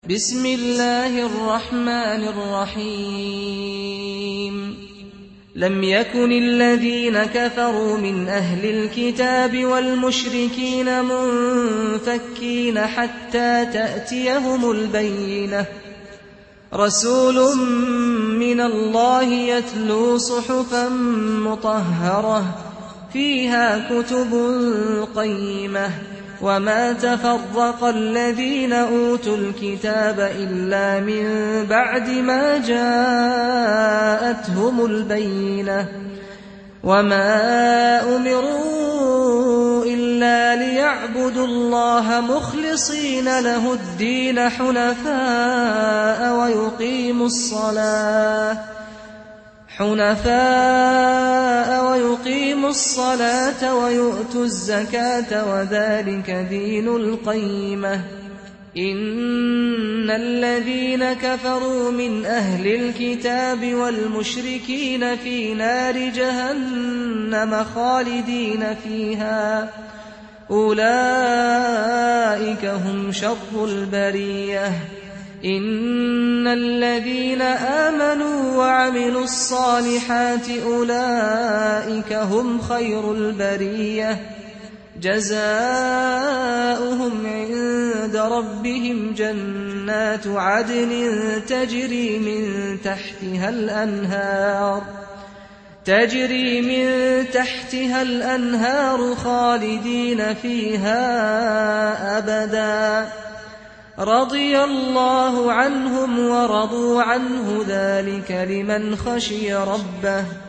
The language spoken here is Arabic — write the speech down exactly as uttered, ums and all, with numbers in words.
بسم الله الرحمن الرحيم لم يكن الذين كفروا من أهل الكتاب والمشركين منفكين حتى تأتيهم البينة رسول من الله يتلو صحفا مطهرة فيها كتب قيمة وما تفرق الذين أوتوا الكتاب إلا من بعد ما جاءتهم البينة وما أمروا إلا ليعبدوا الله مخلصين له الدين حنفاء ويقيموا الصلاة حنفاء ويقيموا الصلاة ويؤتوا الزكاة وذلك دين القيمة إن الذين كفروا من أهل الكتاب والمشركين في نار جهنم خالدين فيها أولئك هم شر البرية إن الذين آمنوا وعملوا الصالحات أولئك هم خير البرية جزاؤهم عند ربهم جنات عدن تجري من تحتها الأنهار تجري من تحتها الأنهار خالدين فيها أبدا رضي الله عنهم ورضوا عنه ذلك لمن خشي ربه